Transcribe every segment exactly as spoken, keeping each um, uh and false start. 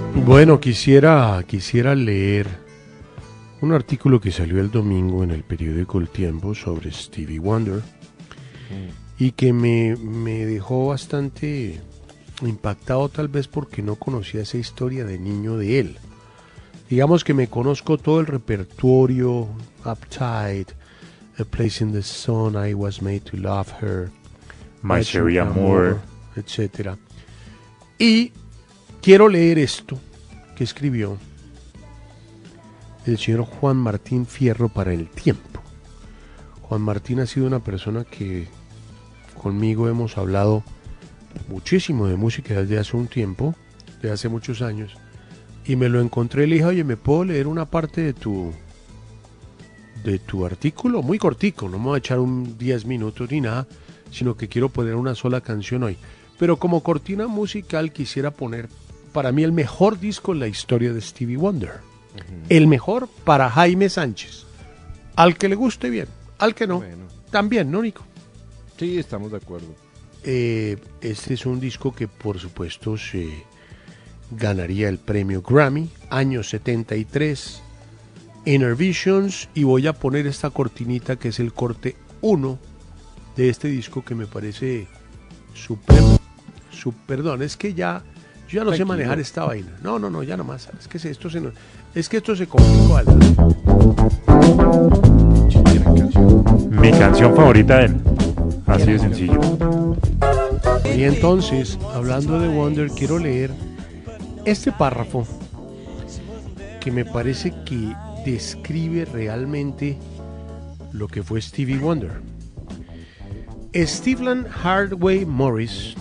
Bueno, quisiera, quisiera leer un artículo que salió el domingo en el periódico El Tiempo sobre Stevie Wonder y que me, me dejó bastante impactado, tal vez porque no conocía esa historia de niño de él. Digamos que me conozco todo el repertorio, Uptight, A Place in the Sun, I Was Made to Love Her, My Sherry Amor, etcétera. Y quiero leer esto que escribió el señor Juan Martín Fierro para El Tiempo. Juan Martín ha sido una persona que conmigo hemos hablado muchísimo de música desde hace un tiempo, desde hace muchos años, y me lo encontré y le dije, oye, ¿me puedo leer una parte de tu de tu artículo? Muy cortico, no me voy a echar un diez minutos ni nada, sino que quiero poner una sola canción hoy. Pero como cortina musical quisiera poner para mí el mejor disco en la historia de Stevie Wonder. Uh-huh. El mejor para Jaime Sánchez. Al que le guste bien, al que no, bueno, también, ¿no, Nico? Sí, estamos de acuerdo. Eh, este es un disco que por supuesto se ganaría el premio Grammy, año setenta y tres, Inner Visions, y voy a poner esta cortinita que es el corte uno de este disco que me parece súper, su, perdón, es que ya, yo ya no Tranquilo. sé manejar esta vaina, no, no, no, ya nomás, es que esto se, es que esto se complicó a la... Mi canción favorita de él, así de sencillo. Y entonces, hablando de Wonder, quiero leer este párrafo que me parece que describe realmente lo que fue Stevie Wonder. Stephen Hardaway Morris,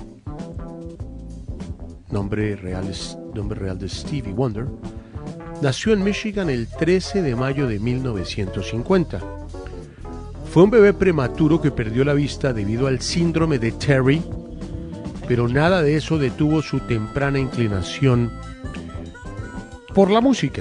nombre real, nombre real de Stevie Wonder, nació en Michigan el trece de mayo de mil novecientos cincuenta. Fue un bebé prematuro que perdió la vista debido al síndrome de Terry, pero nada de eso detuvo su temprana inclinación por la música.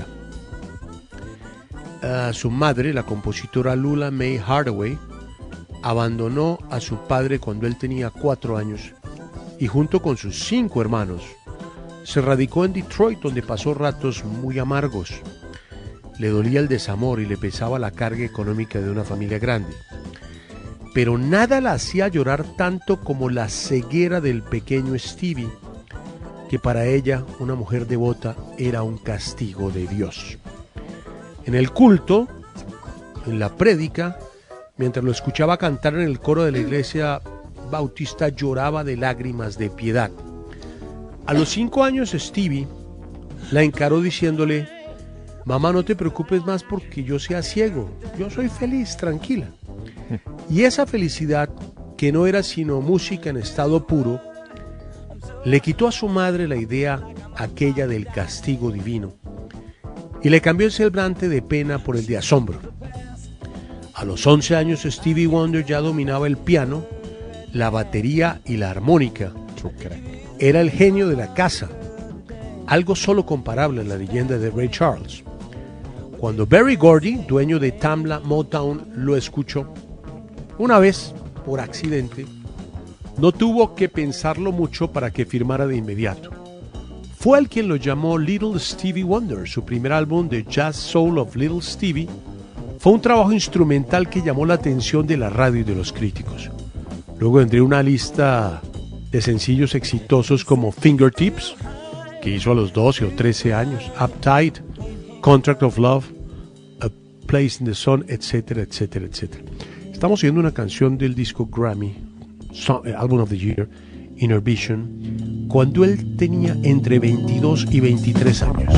Uh, su madre, la compositora Lula Mae Hardaway, abandonó a su padre cuando él tenía cuatro años y junto con sus cinco hermanos se radicó en Detroit, donde pasó ratos muy amargos. Le dolía el desamor y le pesaba la carga económica de una familia grande. Pero nada la hacía llorar tanto como la ceguera del pequeño Stevie, que para ella, una mujer devota, era un castigo de Dios. En el culto, en la prédica, mientras lo escuchaba cantar en el coro de la iglesia bautista, lloraba de lágrimas de piedad. A los cinco años, Stevie la encaró diciéndole: mamá, no te preocupes más porque yo sea ciego, yo soy feliz, tranquila. Y esa felicidad, que no era sino música en estado puro, le quitó a su madre la idea aquella del castigo divino y le cambió el semblante de pena por el de asombro. A los once años, Stevie Wonder ya dominaba el piano, la batería y la armónica. Era el genio de la casa, algo solo comparable a la leyenda de Ray Charles. Cuando Berry Gordy, dueño de Tamla Motown, lo escuchó, una vez, por accidente, no tuvo que pensarlo mucho para que firmara de inmediato. Fue él quien lo llamó Little Stevie Wonder. Su primer álbum, The Jazz Soul of Little Stevie, fue un trabajo instrumental que llamó la atención de la radio y de los críticos. Luego vendría una lista de sencillos exitosos como Fingertips, que hizo a los doce o trece años, Uptight, Contract of Love, A Place in the Sun, etcétera, etcétera, etcétera. Estamos oyendo una canción del disco Grammy, Album of the Year, Inner Vision, cuando él tenía entre veintidós y veintitrés años.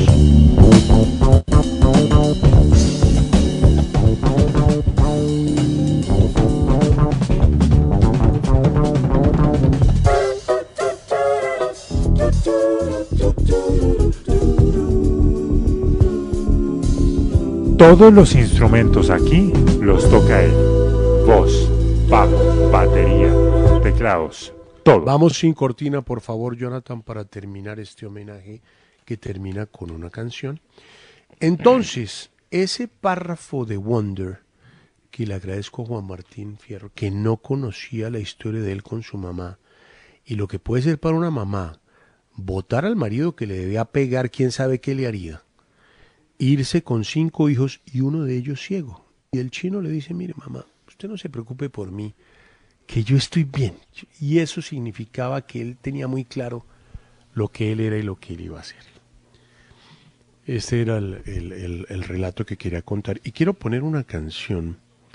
Todos los instrumentos aquí los toca él. Voz, bajo, batería, teclados, todo. Vamos sin cortina, por favor, Jonathan, para terminar este homenaje que termina con una canción. Entonces, ese párrafo de Wonder, que le agradezco a Juan Martín Fierro, que no conocía la historia de él con su mamá, y lo que puede ser para una mamá botar al marido que le debía pegar, quién sabe qué le haría, irse con cinco hijos y uno de ellos ciego. Y el chino le dice, mire mamá, usted no se preocupe por mí, que yo estoy bien. Y eso significaba que él tenía muy claro lo que él era y lo que él iba a hacer. Este era el, el, el, el relato que quería contar. Y quiero poner una canción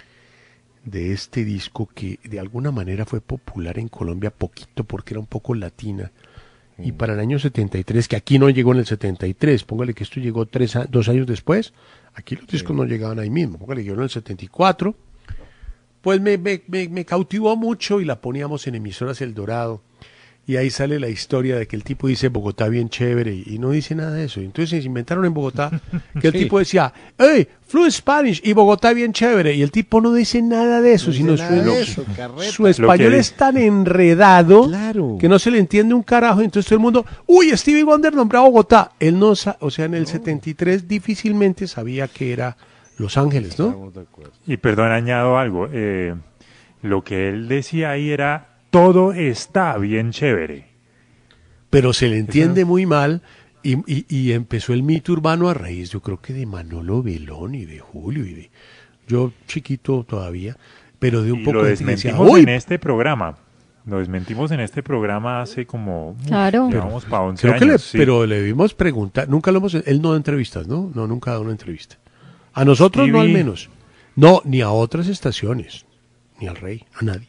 de este disco que de alguna manera fue popular en Colombia poquito porque era un poco latina. Y para el año setenta y tres, que aquí no llegó en el setenta y tres, póngale que esto llegó tres a, dos años después, aquí los discos sí. no llegaban ahí mismo, póngale que llegó en el setenta y cuatro, pues me, me, me, me cautivó mucho y la poníamos en emisoras El Dorado. Y ahí sale la historia de que el tipo dice Bogotá bien chévere y no dice nada de eso. Entonces se inventaron en Bogotá que el sí. tipo decía, hey, fluent Spanish y Bogotá bien chévere. Y el tipo no dice nada de eso, no sino nada su, de eso, su español es tan enredado claro. que no se le entiende un carajo. Entonces todo el mundo, uy, Stevie Wonder nombró a Bogotá. Él no, o sea, en el no. setenta y tres difícilmente sabía que era Los Ángeles, ¿no? Y perdón, añado algo. Eh, lo que él decía ahí era... Todo está bien chévere. Pero se le entiende ¿Eso? muy mal y, y, y empezó el mito urbano a raíz, yo creo que de Manolo Belón y de Julio y de... Yo chiquito todavía, pero de un y poco... lo de desmentimos decía, en este programa. Lo desmentimos en este programa hace como... Claro. Llevamos para once creo años. Que le, sí. Pero le debimos preguntar, nunca lo hemos... Él no da entrevistas, ¿no? No, nunca da una entrevista. A nosotros Stevie... no al menos. No, ni a otras estaciones, ni al Rey, a nadie.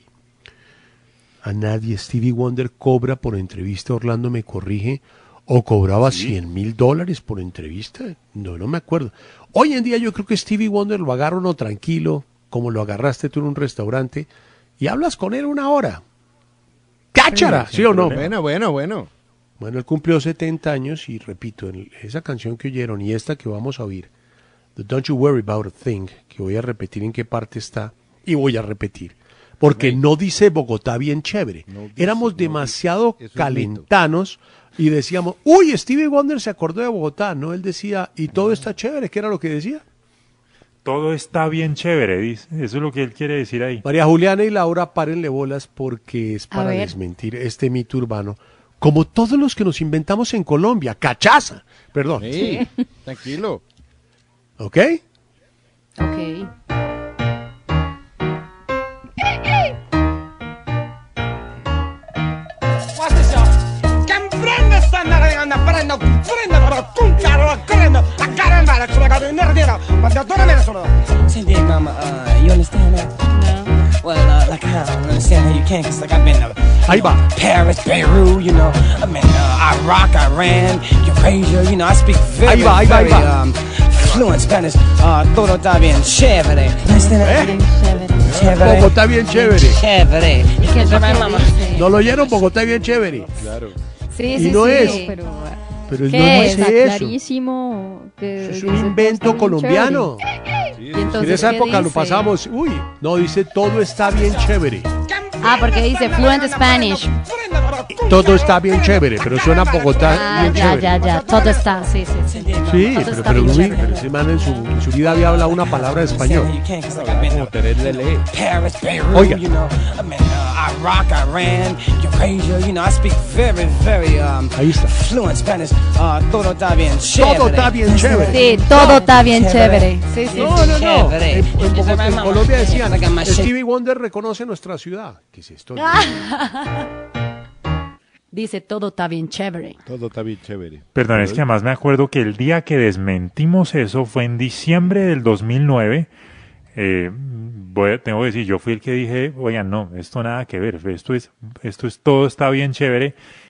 A nadie. Stevie Wonder cobra por entrevista, Orlando me corrige, o cobraba cien mil dólares por entrevista. No, no me acuerdo. Hoy en día yo creo que Stevie Wonder lo agarra uno tranquilo, como lo agarraste tú en un restaurante, y hablas con él una hora. ¡Cáchara! ¿Sí, ¿sí o no? Bueno, bueno, bueno. Bueno, él cumplió setenta años y repito, esa canción que oyeron y esta que vamos a oír, The Don't You Worry About a Thing, que voy a repetir en qué parte está, y voy a repetir. Porque no dice Bogotá bien chévere. No dice, Éramos no demasiado dice. calentanos y decíamos, uy, Stevie Wonder se acordó de Bogotá. No, él decía, y todo está chévere. ¿Qué era lo que decía? Todo está bien chévere, dice. Eso es lo que él quiere decir ahí. María Juliana y Laura, párenle bolas porque es para desmentir este mito urbano. Como todos los que nos inventamos en Colombia. ¡Cachaza! Perdón. Sí, tranquilo. ¿Ok? Ok. Say, big mama, uh, you understand that? No. Well, uh, like I don't understand how you can, cause like I've been to Ahí va. Paris, Beirut, you know, I've been uh, Iraq, Iran, Eurasia, you know, I speak very, ahí va, ahí va, very ahí va. Um, fluent Spanish. Uh, todo está bien chévere. Understand that? ¿Eh? Chévere. Bogotá bien chévere. Chévere. ¿Y qué es lo que dice? ¿No lo oyeron? Bogotá bien chévere. Claro. Sí, sí, y no sí, es. pero... Pero ¿Qué no es? dice eso. Clarísimo. Que Es un invento colombiano. ¿Y entonces en esa qué época dice? lo pasamos. Uy, no, dice todo está bien chévere. Ah, porque dice fluent Spanish. Todo está bien chévere, pero suena Bogotá Ah, bien ya, chévere. ya, ya. Todo está, sí, sí, sí. Sí, Todo pero, está pero, bien uy, chévere. pero ese man en su, en su vida había hablado una palabra de español. Como Tered Lele. Paris, Beirut, Oiga. you know, I'm in uh, Iraq, Iran, Eurasia, you know, I speak very, very um, Ahí está. fluent Spanish. Uh, todo está bien chévere. Todo está bien chévere. Sí, todo está bien chévere. Sí, sí. No, no, no. Chévere. En, en Bogotá, en Mamá. Colombia decían, Like my shit. Stevie Wonder reconoce nuestra ciudad. ¿Qué es esto? Dice todo está bien chévere. Todo está bien chévere. Perdón, es que además me acuerdo que el día que desmentimos eso fue en diciembre del dos mil nueve. Eh, voy a- tengo que decir, yo fui el que dije, oigan, no, esto nada que ver, esto es, esto es todo está bien chévere.